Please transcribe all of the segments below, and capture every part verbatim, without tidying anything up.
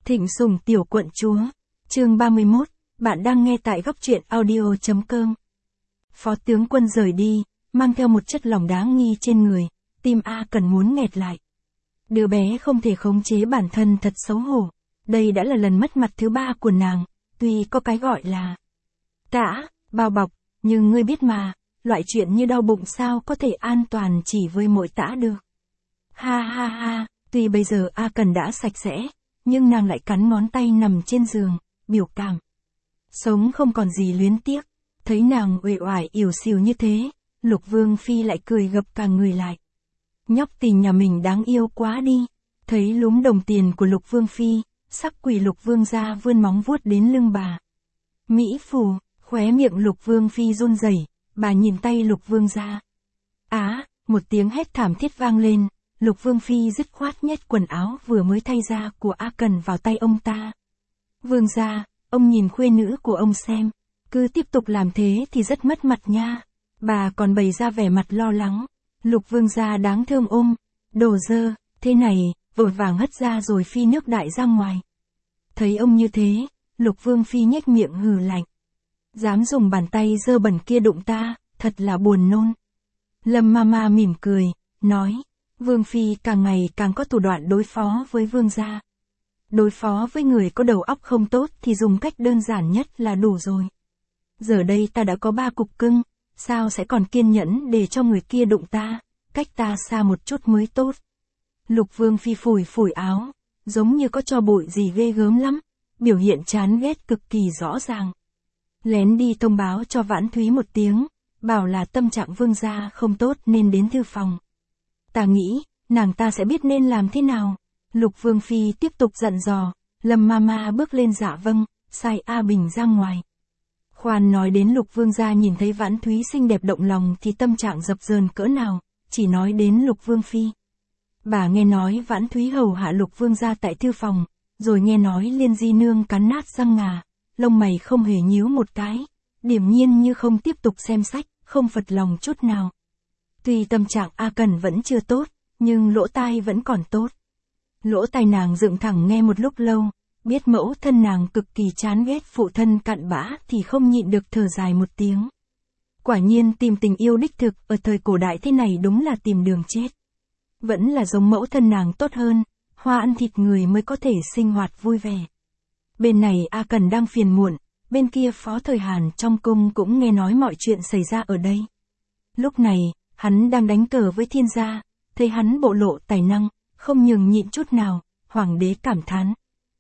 Thịnh Sủng tiểu quận chúa, chương ba mươi mốt, bạn đang nghe tại góc truyện audio chấm com. Phó tướng quân rời đi, mang theo một chất lỏng đáng nghi trên người, tim A Cần muốn nghẹt lại. Đứa bé không thể khống chế bản thân thật xấu hổ, đây đã là lần mất mặt thứ ba của nàng, tuy có cái gọi là tã, bao bọc, nhưng ngươi biết mà, loại chuyện như đau bụng sao có thể an toàn chỉ với mỗi tã được. Ha ha ha, tuy bây giờ A Cần đã sạch sẽ, nhưng nàng lại cắn ngón tay nằm trên giường, biểu cảm. Sống không còn gì luyến tiếc, thấy nàng uể oải ỉu xìu như thế, Lục Vương Phi lại cười gập cả người lại. Nhóc tình nhà mình đáng yêu quá đi, thấy lúm đồng tiền của Lục Vương Phi, sắc quỷ Lục Vương ra vươn móng vuốt đến lưng bà. Mỹ phù, khóe miệng Lục Vương Phi run rẩy, bà nhìn tay Lục Vương ra. Á, một tiếng hét thảm thiết vang lên. Lục Vương Phi dứt khoát nhét quần áo vừa mới thay ra của A Cần vào tay ông ta. Vương gia, ông nhìn khuê nữ của ông xem, cứ tiếp tục làm thế thì rất mất mặt nha. Bà còn bày ra vẻ mặt lo lắng. Lục Vương gia đáng thương ôm, đồ dơ, thế này, vội vàng hất ra rồi phi nước đại ra ngoài. Thấy ông như thế, Lục Vương Phi nhếch miệng hừ lạnh. Dám dùng bàn tay dơ bẩn kia đụng ta, thật là buồn nôn. Lâm Mama mỉm cười, nói. Vương Phi càng ngày càng có thủ đoạn đối phó với vương gia. Đối phó với người có đầu óc không tốt thì dùng cách đơn giản nhất là đủ rồi. Giờ đây ta đã có ba cục cưng, sao sẽ còn kiên nhẫn để cho người kia đụng ta, cách ta xa một chút mới tốt. Lục Vương Phi phủi phủi áo, giống như có cho bụi gì ghê gớm lắm, biểu hiện chán ghét cực kỳ rõ ràng. Lén đi thông báo cho Vãn Thúy một tiếng, bảo là tâm trạng vương gia không tốt nên đến thư phòng. Ta nghĩ, nàng ta sẽ biết nên làm thế nào. Lục Vương Phi tiếp tục dặn dò, Lâm Mama bước lên dạ vâng, sai A Bình ra ngoài. Khoan nói đến Lục Vương gia nhìn thấy Vãn Thúy xinh đẹp động lòng thì tâm trạng dập dờn cỡ nào, chỉ nói đến Lục Vương Phi. Bà nghe nói Vãn Thúy hầu hạ Lục Vương gia tại thư phòng, rồi nghe nói Liên Di Nương cắn nát răng ngà, lông mày không hề nhíu một cái, điềm nhiên như không tiếp tục xem sách, không phật lòng chút nào. Tuy tâm trạng A Cần vẫn chưa tốt, nhưng lỗ tai vẫn còn tốt. Lỗ tai nàng dựng thẳng nghe một lúc lâu, biết mẫu thân nàng cực kỳ chán ghét phụ thân cặn bã thì không nhịn được thở dài một tiếng. Quả nhiên tìm tình yêu đích thực ở thời cổ đại thế này đúng là tìm đường chết. Vẫn là giống mẫu thân nàng tốt hơn, hoa ăn thịt người mới có thể sinh hoạt vui vẻ. Bên này A Cần đang phiền muộn, bên kia Phó Thời Hàn trong cung cũng nghe nói mọi chuyện xảy ra ở đây. Lúc này, hắn đang đánh cờ với thiên gia, thấy hắn bộ lộ tài năng, không nhường nhịn chút nào, hoàng đế cảm thán.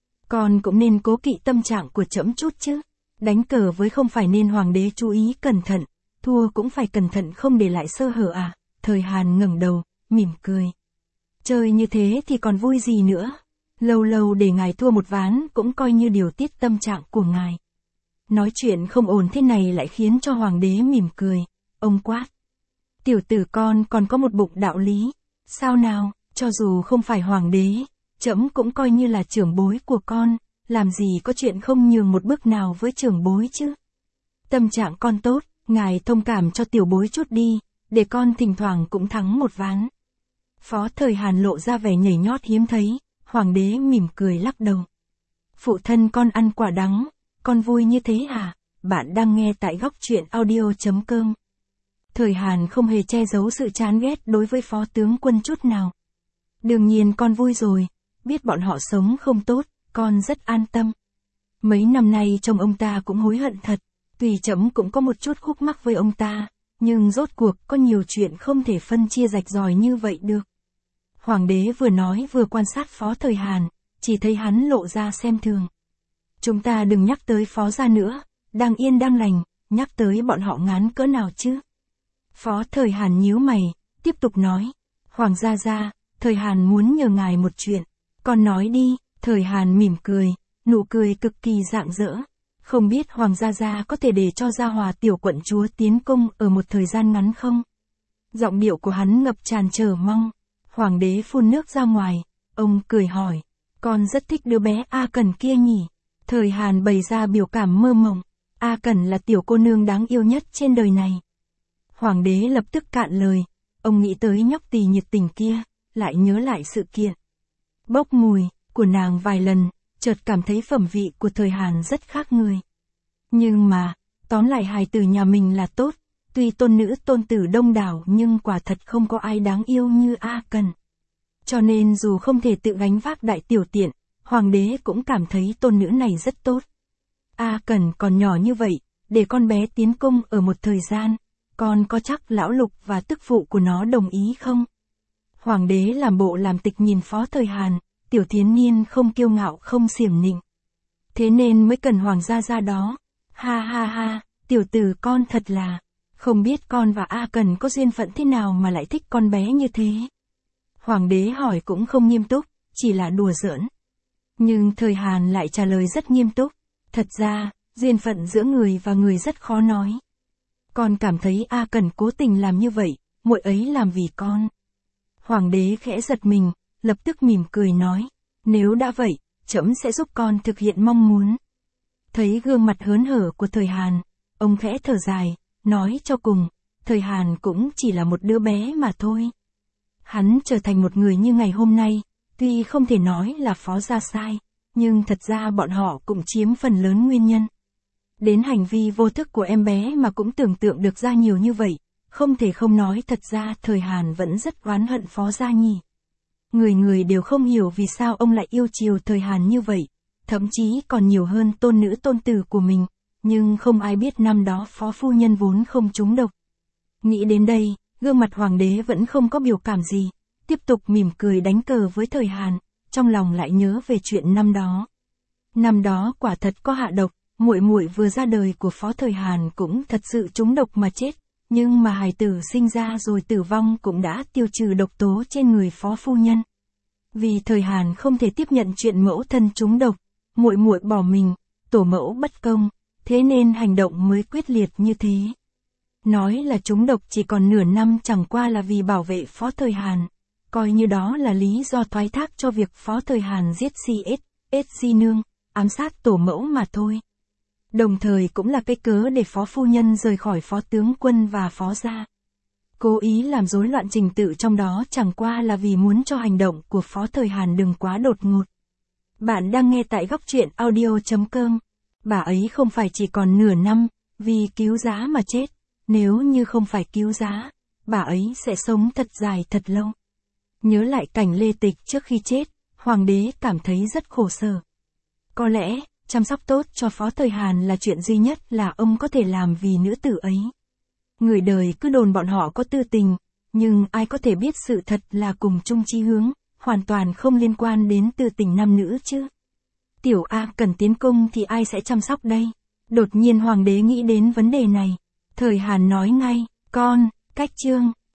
Con cũng nên cố kỵ tâm trạng của trẫm chút chứ, đánh cờ với không phải nên hoàng đế chú ý cẩn thận, thua cũng phải cẩn thận không để lại sơ hở à. Thời Hàn ngẩng đầu, mỉm cười. Chơi như thế thì còn vui gì nữa, lâu lâu để ngài thua một ván cũng coi như điều tiết tâm trạng của ngài. Nói chuyện không ổn thế này lại khiến cho hoàng đế mỉm cười, ông quát. Tiểu tử con còn có một bụng đạo lý, sao nào, cho dù không phải hoàng đế, trẫm cũng coi như là trưởng bối của con, làm gì có chuyện không nhường một bước nào với trưởng bối chứ. Tâm trạng con tốt, ngài thông cảm cho tiểu bối chút đi, để con thỉnh thoảng cũng thắng một ván. Phó Thời Hàn lộ ra vẻ nhảy nhót hiếm thấy, hoàng đế mỉm cười lắc đầu. Phụ thân con ăn quả đắng, con vui như thế à, bạn đang nghe tại góc truyện audio chấm com. Thời Hàn không hề che giấu sự chán ghét đối với phó tướng quân chút nào. Đương nhiên con vui rồi, biết bọn họ sống không tốt, con rất an tâm. Mấy năm nay trông ông ta cũng hối hận thật, tuy trẫm cũng có một chút khúc mắc với ông ta, nhưng rốt cuộc có nhiều chuyện không thể phân chia rạch ròi như vậy được. Hoàng đế vừa nói vừa quan sát Phó Thời Hàn, chỉ thấy hắn lộ ra xem thường. Chúng ta đừng nhắc tới phó gia nữa, đang yên đang lành, nhắc tới bọn họ ngán cỡ nào chứ. Phó Thời Hàn nhíu mày, tiếp tục nói. Hoàng gia gia, Thời Hàn muốn nhờ ngài một chuyện. Con nói đi. Thời Hàn mỉm cười, nụ cười cực kỳ rạng rỡ. Không biết Hoàng gia gia có thể để cho Gia Hòa tiểu quận chúa tiến cung ở một thời gian ngắn không? Giọng điệu của hắn ngập tràn chờ mong. Hoàng đế phun nước ra ngoài, ông cười hỏi. Con rất thích đứa bé A Cần kia nhỉ? Thời Hàn bày ra biểu cảm mơ mộng. A Cần là tiểu cô nương đáng yêu nhất trên đời này. Hoàng đế lập tức cạn lời, ông nghĩ tới nhóc tỳ nhiệt tình kia, lại nhớ lại sự kiện bốc mùi của nàng vài lần, chợt cảm thấy phẩm vị của thời Hàn rất khác người. Nhưng mà, tóm lại hài tử nhà mình là tốt, tuy tôn nữ tôn tử đông đảo nhưng quả thật không có ai đáng yêu như A Cần. Cho nên dù không thể tự gánh vác đại tiểu tiện, hoàng đế cũng cảm thấy tôn nữ này rất tốt. A Cần còn nhỏ như vậy, để con bé tiến cung ở một thời gian, còn có chắc lão lục và tức phụ của nó đồng ý không? Hoàng đế làm bộ làm tịch nhìn Phó Thời Hàn, tiểu thiến niên không kiêu ngạo không xiểm nịnh. Thế nên mới cần hoàng gia ra đó. Ha ha ha, tiểu tử con thật là, không biết con và A Cần có duyên phận thế nào mà lại thích con bé như thế. Hoàng đế hỏi cũng không nghiêm túc, chỉ là đùa giỡn. Nhưng Thời Hàn lại trả lời rất nghiêm túc. Thật ra, duyên phận giữa người và người rất khó nói. Con cảm thấy A Cần cố tình làm như vậy, muội ấy làm vì con. Hoàng đế khẽ giật mình, lập tức mỉm cười nói, nếu đã vậy, trẫm sẽ giúp con thực hiện mong muốn. Thấy gương mặt hớn hở của Thời Hàn, ông khẽ thở dài, nói cho cùng, Thời Hàn cũng chỉ là một đứa bé mà thôi. Hắn trở thành một người như ngày hôm nay, tuy không thể nói là Phó gia sai, nhưng thật ra bọn họ cũng chiếm phần lớn nguyên nhân. Đến hành vi vô thức của em bé mà cũng tưởng tượng được ra nhiều như vậy, không thể không nói thật ra Thời Hàn vẫn rất oán hận Phó gia nhỉ. Người người đều không hiểu vì sao ông lại yêu chiều Thời Hàn như vậy, thậm chí còn nhiều hơn tôn nữ tôn tử của mình, nhưng không ai biết năm đó Phó phu nhân vốn không trúng độc. Nghĩ đến đây, gương mặt hoàng đế vẫn không có biểu cảm gì, tiếp tục mỉm cười đánh cờ với Thời Hàn, trong lòng lại nhớ về chuyện năm đó. Năm đó quả thật có hạ độc, muội muội vừa ra đời của Phó Thời Hàn cũng thật sự trúng độc mà chết, nhưng mà hài tử sinh ra rồi tử vong cũng đã tiêu trừ độc tố trên người Phó phu nhân. Vì Thời Hàn không thể tiếp nhận chuyện mẫu thân trúng độc, muội muội bỏ mình, tổ mẫu bất công, thế nên hành động mới quyết liệt như thế. Nói là trúng độc chỉ còn nửa năm chẳng qua là vì bảo vệ Phó Thời Hàn, coi như đó là lý do thoái thác cho việc Phó Thời Hàn giết xê ét, ét Di Nương, ám sát tổ mẫu mà thôi. Đồng thời cũng là cái cớ để Phó phu nhân rời khỏi Phó tướng quân và Phó gia. Cố ý làm rối loạn trình tự trong đó chẳng qua là vì muốn cho hành động của Phó Thời Hàn đừng quá đột ngột. Bạn đang nghe tại góc truyện audio chấm com. Bà ấy không phải chỉ còn nửa năm, vì cứu giá mà chết. Nếu như không phải cứu giá, bà ấy sẽ sống thật dài thật lâu. Nhớ lại cảnh Lê Tịch trước khi chết, hoàng đế cảm thấy rất khổ sở. Có lẽ, chăm sóc tốt cho Phó Thời Hàn là chuyện duy nhất là ông có thể làm vì nữ tử ấy. Người đời cứ đồn bọn họ có tư tình, nhưng ai có thể biết sự thật là cùng chung chí hướng, hoàn toàn không liên quan đến tư tình nam nữ chứ. Tiểu A Cần tiến cung thì ai sẽ chăm sóc đây? Đột nhiên hoàng đế nghĩ đến vấn đề này. Thời Hàn nói ngay, con, cách chương.